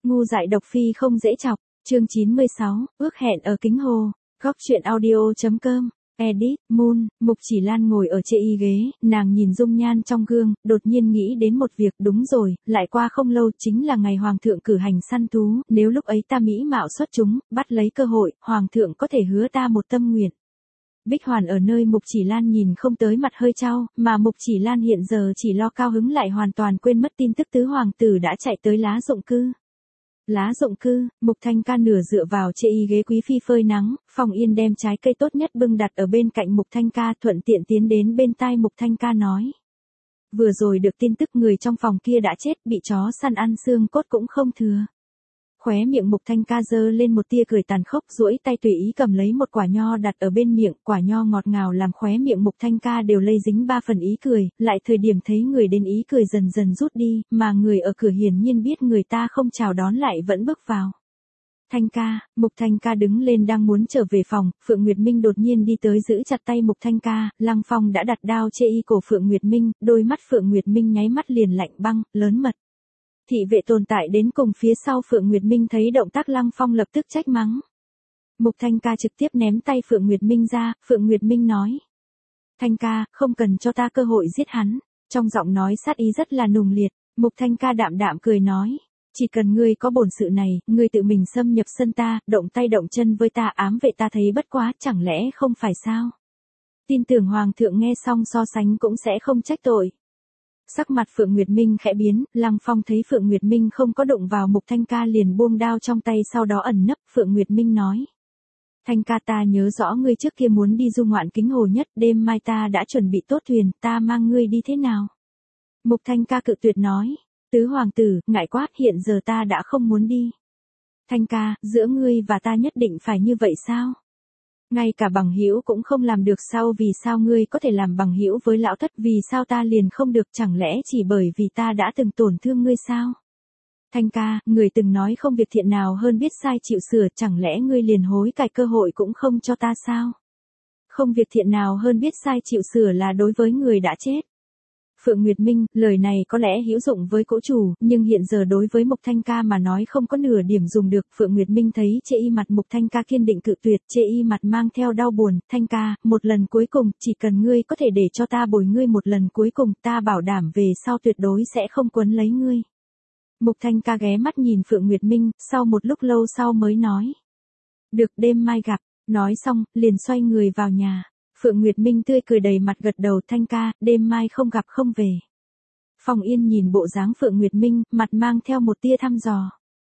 Ngu dại độc phi không dễ chọc, chương 96, ước hẹn ở Kính Hồ, góc truyện audio.com, edit, Moon, Mục Chỉ Lan ngồi ở chê y ghế, nàng nhìn dung nhan trong gương, đột nhiên nghĩ đến một việc, đúng rồi, lại qua không lâu chính là ngày Hoàng thượng cử hành săn thú, nếu lúc ấy ta mỹ mạo xuất chúng, bắt lấy cơ hội, Hoàng thượng có thể hứa ta một tâm nguyện. Bích Hoàn ở nơi Mục Chỉ Lan nhìn không tới mặt hơi chau, mà Mục Chỉ Lan hiện giờ chỉ lo cao hứng lại hoàn toàn quên mất tin tức tứ hoàng tử đã chạy tới Lá Dụng Cư. Lá Dụng Cư, Mục Thanh Ca nửa dựa vào chê y ghế quý phi phơi nắng, Phong Yên đem trái cây tốt nhất bưng đặt ở bên cạnh Mục Thanh Ca, thuận tiện tiến đến bên tai Mục Thanh Ca nói. Vừa rồi được tin tức người trong phòng kia đã chết, bị chó săn ăn xương cốt cũng không thừa. Khóe miệng Mục Thanh Ca giơ lên một tia cười tàn khốc, duỗi tay tùy ý cầm lấy một quả nho đặt ở bên miệng, quả nho ngọt ngào làm khóe miệng Mục Thanh Ca đều lây dính 3 phần ý cười, lại thời điểm thấy người đến ý cười dần dần rút đi, mà người ở cửa hiển nhiên biết người ta không chào đón lại vẫn bước vào. Thanh Ca, Mục Thanh Ca đứng lên đang muốn trở về phòng, Phượng Nguyệt Minh đột nhiên đi tới giữ chặt tay Mục Thanh Ca, Lăng Phong đã đặt đao chê y cổ Phượng Nguyệt Minh, đôi mắt Phượng Nguyệt Minh nháy mắt liền lạnh băng, lớn mật. Thị vệ tồn tại đến cùng phía sau Phượng Nguyệt Minh thấy động tác Lăng Phong lập tức trách mắng. Mục Thanh Ca trực tiếp ném tay Phượng Nguyệt Minh ra, Phượng Nguyệt Minh nói. Thanh Ca, không cần cho ta cơ hội giết hắn, trong giọng nói sát ý rất là nùng liệt, Mục Thanh Ca đạm đạm cười nói. Chỉ cần ngươi có bổn sự này, ngươi tự mình xâm nhập sân ta, động tay động chân với ta ám vệ ta thấy bất quá, chẳng lẽ không phải sao? Tin tưởng Hoàng thượng nghe xong so sánh cũng sẽ không trách tội. Sắc mặt Phượng Nguyệt Minh khẽ biến, Lăng Phong thấy Phượng Nguyệt Minh không có đụng vào Mục Thanh Ca liền buông đao trong tay sau đó ẩn nấp, Phượng Nguyệt Minh nói. Thanh Ca ta nhớ rõ ngươi trước kia muốn đi du ngoạn Kính Hồ nhất, đêm mai ta đã chuẩn bị tốt thuyền, ta mang ngươi đi thế nào? Mục Thanh Ca cự tuyệt nói. Tứ hoàng tử, ngại quá, hiện giờ ta đã không muốn đi. Thanh Ca, giữa ngươi và ta nhất định phải như vậy sao? Ngay cả bằng hữu cũng không làm được sao, vì sao ngươi có thể làm bằng hữu với lão thất, vì sao ta liền không được, chẳng lẽ chỉ bởi vì ta đã từng tổn thương ngươi sao? Thanh Ca, người từng nói không việc thiện nào hơn biết sai chịu sửa, chẳng lẽ ngươi liền hối cải cơ hội cũng không cho ta sao? Không việc thiện nào hơn biết sai chịu sửa là đối với người đã chết. Phượng Nguyệt Minh, lời này có lẽ hữu dụng với cỗ chủ, nhưng hiện giờ đối với Mục Thanh Ca mà nói không có nửa điểm dùng được. Phượng Nguyệt Minh thấy chê y mặt Mục Thanh Ca kiên định cự tuyệt, chê y mặt mang theo đau buồn, Thanh Ca, một lần cuối cùng, chỉ cần ngươi có thể để cho ta bồi ngươi một lần cuối cùng, ta bảo đảm về sau tuyệt đối sẽ không quấn lấy ngươi. Mục Thanh Ca ghé mắt nhìn Phượng Nguyệt Minh, sau một lúc lâu sau mới nói. Được, đêm mai gặp, nói xong, liền xoay người vào nhà. Phượng Nguyệt Minh tươi cười đầy mặt gật đầu, Thanh Ca, đêm mai không gặp không về. Phong Yên nhìn bộ dáng Phượng Nguyệt Minh, mặt mang theo một tia thăm dò.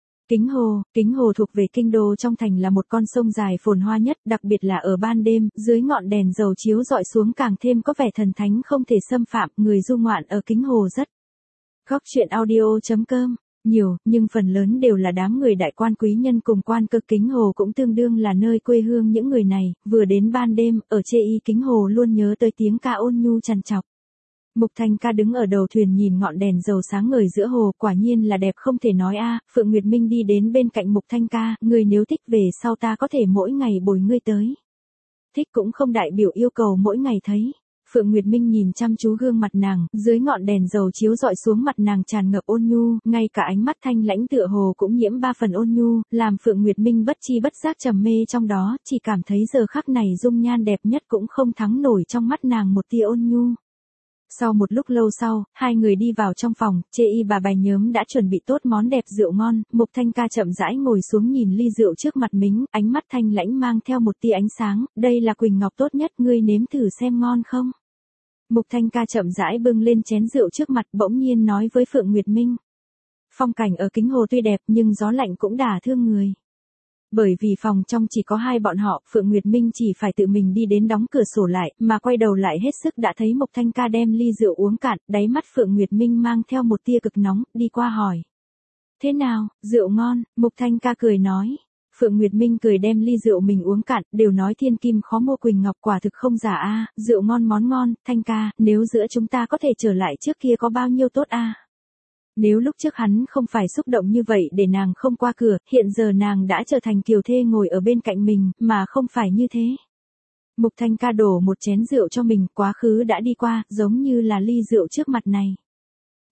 Kính Hồ thuộc về kinh đô trong thành là một con sông dài phồn hoa nhất, đặc biệt là ở ban đêm, dưới ngọn đèn dầu chiếu rọi xuống càng thêm có vẻ thần thánh không thể xâm phạm, người du ngoạn ở Kính Hồ rất. Góc truyện audio.com nhiều, nhưng phần lớn đều là đám người đại quan quý nhân cùng quan cực. Kính Hồ cũng tương đương là nơi quê hương những người này, vừa đến ban đêm, ở chê y Kính Hồ luôn nhớ tới tiếng ca ôn nhu trằn trọc. Mục Thanh Ca đứng ở đầu thuyền nhìn ngọn đèn dầu sáng ngời giữa hồ, quả nhiên là đẹp không thể nói a. Phượng Nguyệt Minh đi đến bên cạnh Mục Thanh Ca, người nếu thích về sau ta có thể mỗi ngày bồi ngươi tới. Thích cũng không đại biểu yêu cầu mỗi ngày thấy. Phượng Nguyệt Minh nhìn chăm chú gương mặt nàng, dưới ngọn đèn dầu chiếu rọi xuống mặt nàng tràn ngập ôn nhu, ngay cả ánh mắt thanh lãnh tựa hồ cũng nhiễm 3 phần ôn nhu, làm Phượng Nguyệt Minh bất chi bất giác trầm mê trong đó, chỉ cảm thấy giờ khắc này dung nhan đẹp nhất cũng không thắng nổi trong mắt nàng một tia ôn nhu. Sau một lúc lâu sau, hai người đi vào trong phòng, chê y bà bày nhớm đã chuẩn bị tốt món đẹp rượu ngon, Mục Thanh Ca chậm rãi ngồi xuống nhìn ly rượu trước mặt mình, ánh mắt thanh lãnh mang theo một tia ánh sáng, đây là Quỳnh Ngọc tốt nhất, ngươi nếm thử xem ngon không? Mục Thanh Ca chậm rãi bưng lên chén rượu trước mặt, bỗng nhiên nói với Phượng Nguyệt Minh. Phong cảnh ở Kính Hồ tuy đẹp nhưng gió lạnh cũng đả thương người. Bởi vì phòng trong chỉ có hai bọn họ, Phượng Nguyệt Minh chỉ phải tự mình đi đến đóng cửa sổ lại, mà quay đầu lại hết sức đã thấy Mục Thanh Ca đem ly rượu uống cạn, đáy mắt Phượng Nguyệt Minh mang theo một tia cực nóng, đi qua hỏi. Thế nào, rượu ngon? Mục Thanh Ca cười nói. Phượng Nguyệt Minh cười đem ly rượu mình uống cạn, đều nói thiên kim khó mua Quỳnh Ngọc, quả thực không giả a, rượu ngon món ngon, Thanh Ca, nếu giữa chúng ta có thể trở lại trước kia có bao nhiêu tốt a. Nếu lúc trước hắn không phải xúc động như vậy để nàng không qua cửa, hiện giờ nàng đã trở thành kiều thê ngồi ở bên cạnh mình, mà không phải như thế. Mục Thanh Ca đổ một chén rượu cho mình, quá khứ đã đi qua, giống như là ly rượu trước mặt này.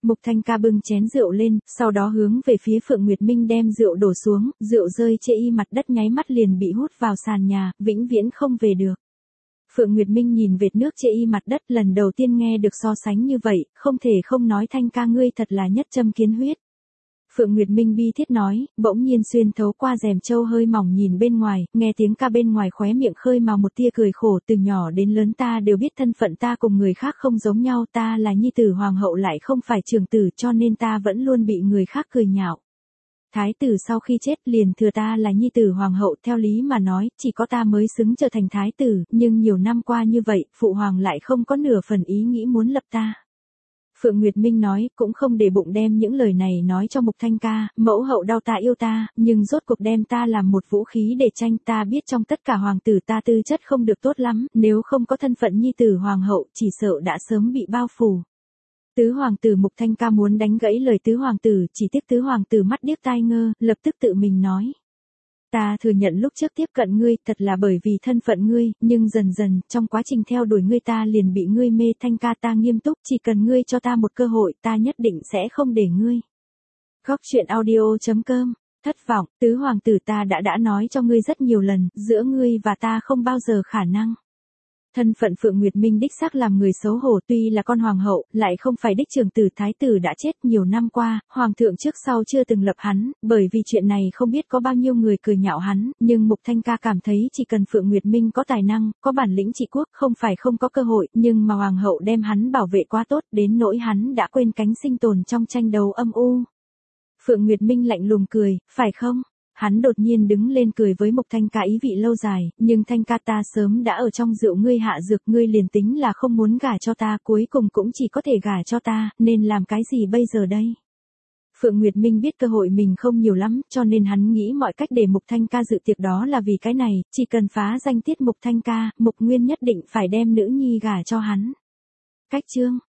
Mục Thanh Ca bưng chén rượu lên, sau đó hướng về phía Phượng Nguyệt Minh đem rượu đổ xuống, rượu rơi chê y mặt đất nháy mắt liền bị hút vào sàn nhà, vĩnh viễn không về được. Phượng Nguyệt Minh nhìn vệt nước chê y mặt đất, lần đầu tiên nghe được so sánh như vậy, không thể không nói Thanh Ca ngươi thật là nhất châm kiến huyết. Phượng Nguyệt Minh bi thiết nói, bỗng nhiên xuyên thấu qua rèm châu hơi mỏng nhìn bên ngoài, nghe tiếng ca bên ngoài khóe miệng khơi mào một tia cười khổ, từ nhỏ đến lớn ta đều biết thân phận ta cùng người khác không giống nhau, ta là nhi tử hoàng hậu lại không phải trưởng tử, cho nên ta vẫn luôn bị người khác cười nhạo. Thái tử sau khi chết liền thừa ta là nhi tử hoàng hậu, theo lý mà nói, chỉ có ta mới xứng trở thành thái tử, nhưng nhiều năm qua như vậy, phụ hoàng lại không có nửa phần ý nghĩ muốn lập ta. Phượng Nguyệt Minh nói, cũng không để bụng đem những lời này nói cho Mục Thanh Ca, mẫu hậu đau ta yêu ta, nhưng rốt cuộc đem ta làm một vũ khí để tranh, ta biết trong tất cả hoàng tử ta tư chất không được tốt lắm, nếu không có thân phận nhi tử hoàng hậu, chỉ sợ đã sớm bị bao phủ. Tứ hoàng tử Mục Thanh Ca muốn đánh gãy lời tứ hoàng tử, chỉ tiếc tứ hoàng tử mắt điếc tai ngơ, lập tức tự mình nói. Ta thừa nhận lúc trước tiếp cận ngươi, thật là bởi vì thân phận ngươi, nhưng dần dần, trong quá trình theo đuổi ngươi ta liền bị ngươi mê. Thanh Ca ta nghiêm túc, chỉ cần ngươi cho ta một cơ hội, ta nhất định sẽ không để ngươi. Góc truyện audio.com. Thất vọng, tứ hoàng tử ta đã nói cho ngươi rất nhiều lần, giữa ngươi và ta không bao giờ khả năng. Thân phận Phượng Nguyệt Minh đích xác làm người xấu hổ, tuy là con hoàng hậu, lại không phải đích trưởng tử, thái tử đã chết nhiều năm qua, hoàng thượng trước sau chưa từng lập hắn, bởi vì chuyện này không biết có bao nhiêu người cười nhạo hắn, nhưng Mục Thanh Ca cảm thấy chỉ cần Phượng Nguyệt Minh có tài năng, có bản lĩnh trị quốc, không phải không có cơ hội, nhưng mà hoàng hậu đem hắn bảo vệ quá tốt, đến nỗi hắn đã quên cánh sinh tồn trong tranh đấu âm u. Phượng Nguyệt Minh lạnh lùng cười, phải không? Hắn đột nhiên đứng lên cười với Mục Thanh Ca ý vị lâu dài, nhưng Thanh Ca ta sớm đã ở trong rượu ngươi hạ dược, ngươi liền tính là không muốn gả cho ta, cuối cùng cũng chỉ có thể gả cho ta, nên làm cái gì bây giờ đây? Phượng Nguyệt Minh biết cơ hội mình không nhiều lắm, cho nên hắn nghĩ mọi cách để Mục Thanh Ca dự tiệc, đó là vì cái này, chỉ cần phá danh tiết Mục Thanh Ca, Mục Nguyên nhất định phải đem nữ nhi gả cho hắn. Cách chương